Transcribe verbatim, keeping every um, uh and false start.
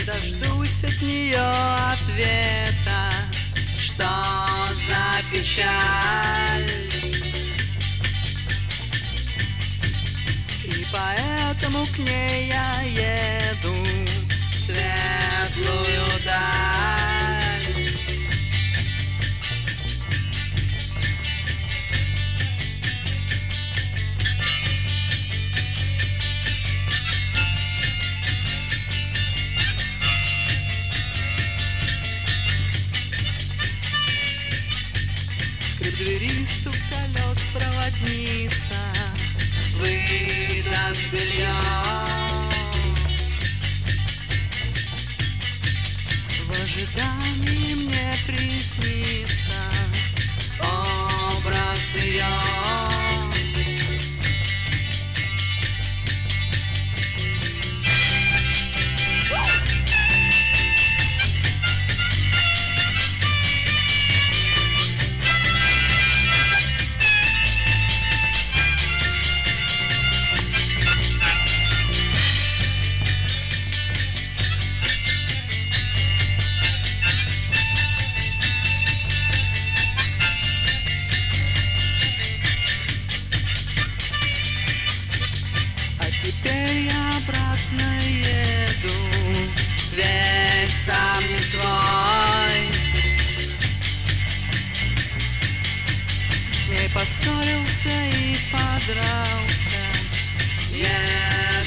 дождусь от нее ответа, что за печаль. И поэтому к ней я еду в светлую даль. Скрип двери, стук колес, проводница выдаст белье. В ожидании мне приснится образ ее. Теперь я обратно еду, весь сам не свой. С ней поссорился и подрался. Yeah.